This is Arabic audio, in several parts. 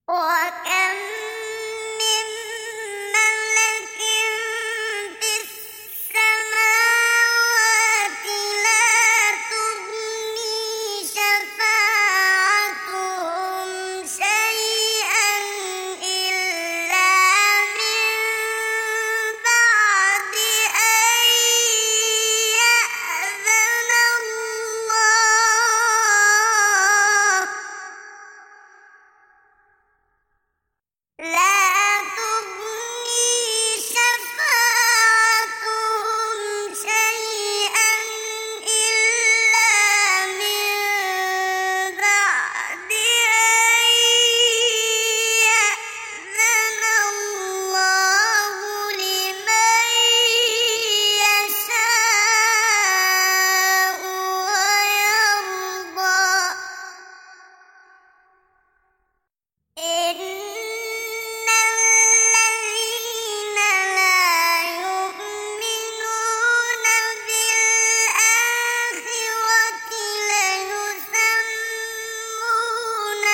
وكم من ملك في السماوات لا تغني شفاعتهم شيئا إلا من بعد أن يأذن الله. لا تغني شفاعتهم شيئا إلا من بعد أن يأذن الله لمن يشاء ويرضى. إن الذين لا يؤمنون بالآخرة ليسمون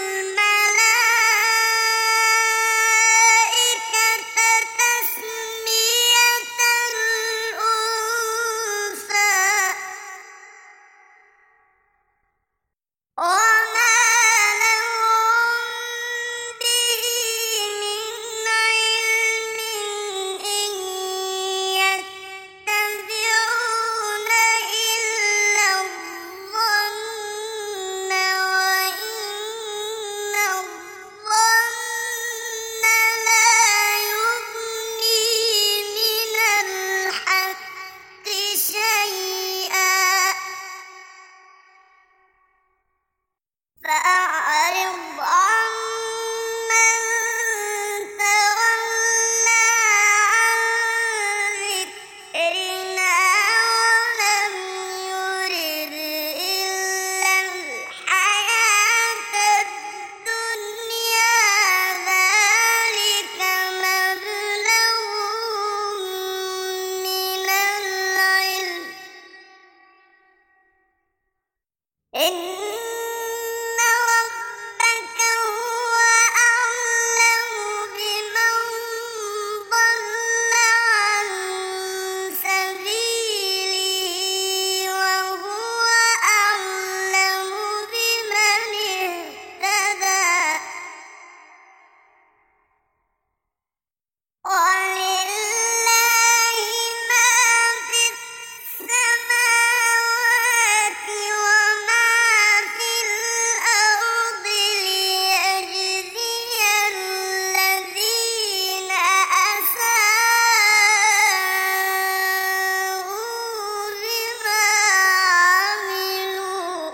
الملائكة تسمية الأنثى. وما لهم به من علم إن يتبعون إلا الظن وإن الظن لا يغني من الحق شيئا. فأعرض عمن تولى عن ذكرنا ولم يرد إلا الحياة الدنيا ذلك مبلغهم من العلم. إن ربك هو أعلم بمن ضل عن سبيله وهو أعلم بمن اهتدى. ولله ما في السماوات وما في الأرض ليجزي الذين أساءوا بما عملوا.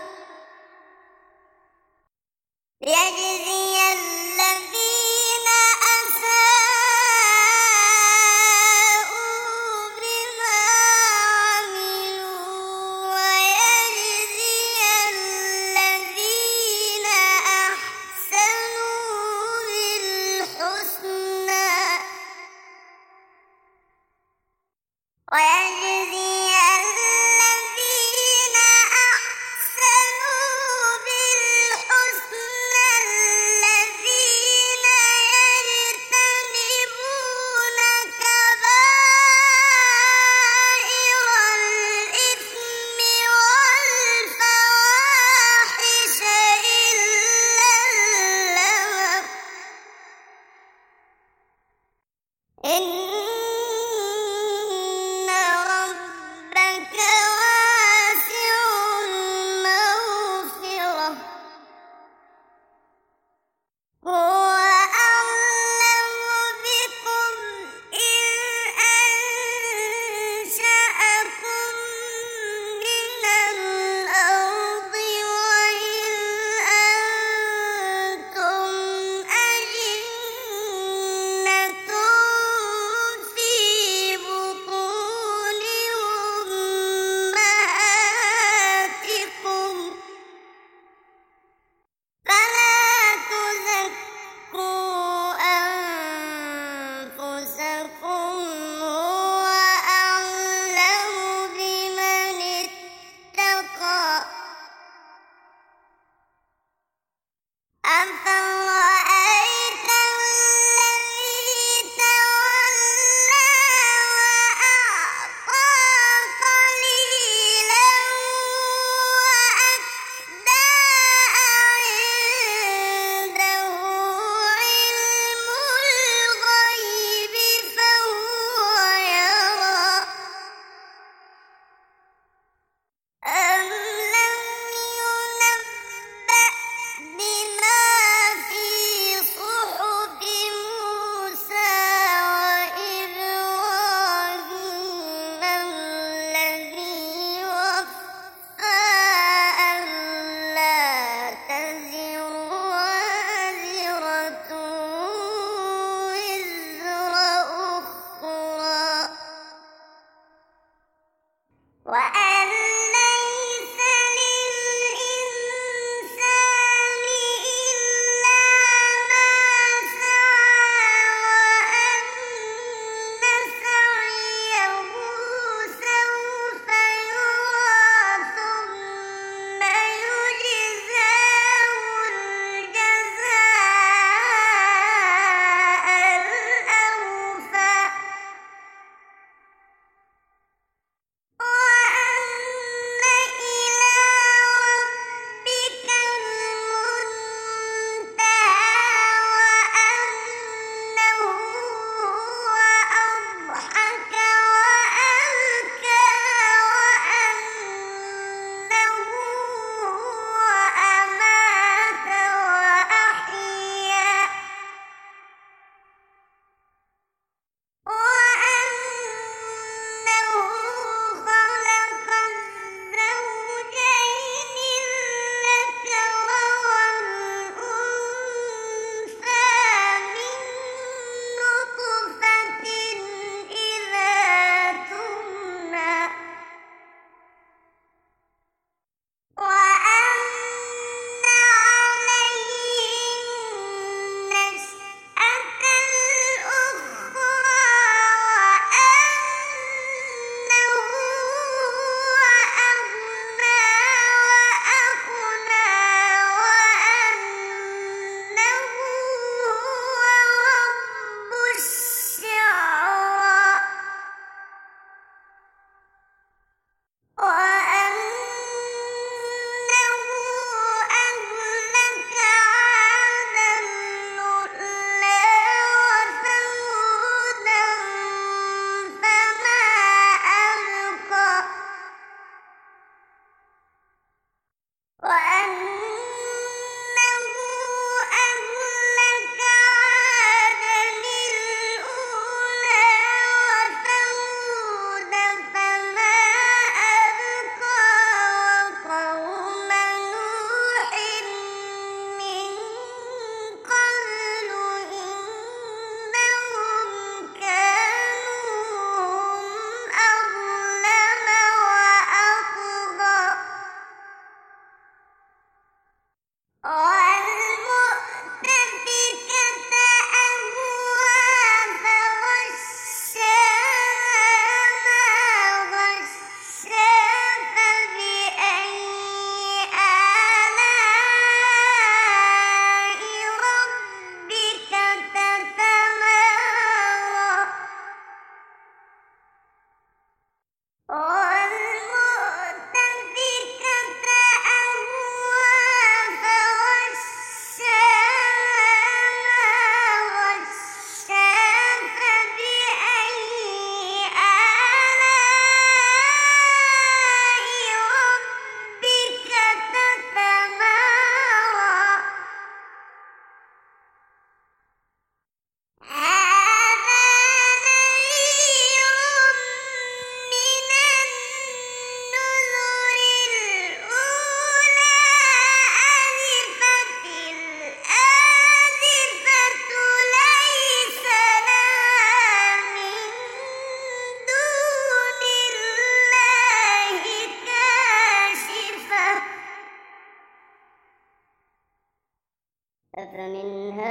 ليجزي الذين أساءوا بما عملوا ويجزي الذين أحسنوا بالحسنى. ويجزي الذين أحسنوا بالحسنى الذين يجتنبون كبائر الإثم والفواحش إلا اللمم. إن ربك واسع المغفرة. هو أعلم بكم إذ أنشأكم من الأرض وإذ أنتم أجنة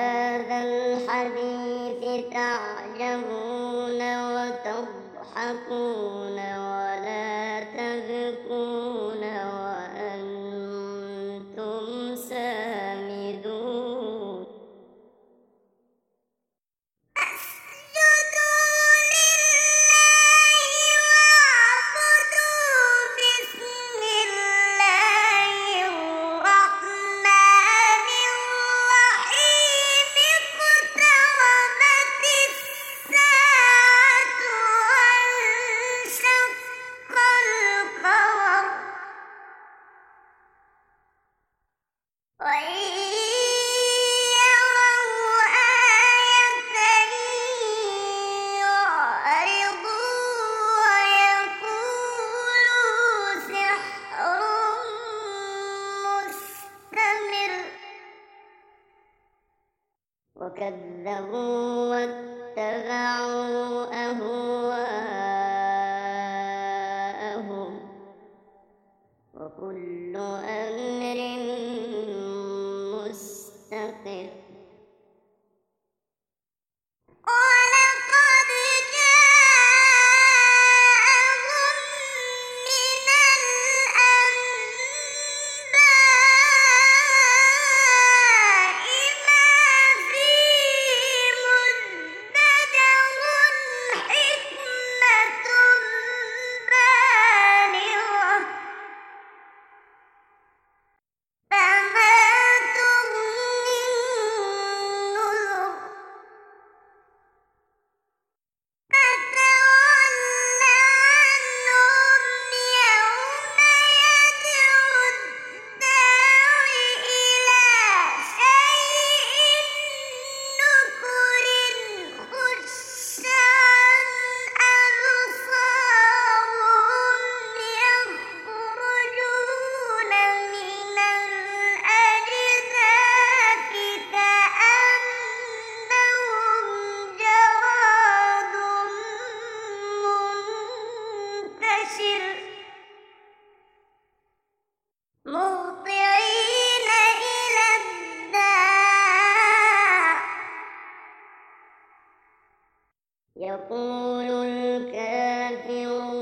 هذا الحديث تعجبون وتضحكون ولا تبكون وأنتم سامدون اسجدوا لله واعبدوا بسم الله الرحمن الرحيم اقتربت الساعة وانشق القمر وإن يروا آية يعرضوا ويقولوا سحر مستمر وكذبوا واتبعوا أهواءهم وكل أمر مستقر ولقد جاءهم من الأنباء ما فيه مزدجر حكمة بالغة فما تغني النذر فتول عنهم يوم يدعو الداعي إلى شيء نكر خش عن أبصارهم يخرجون من الأجداث كأنهم جراد منتشر مهطعين إلى الداع يقول الكافرون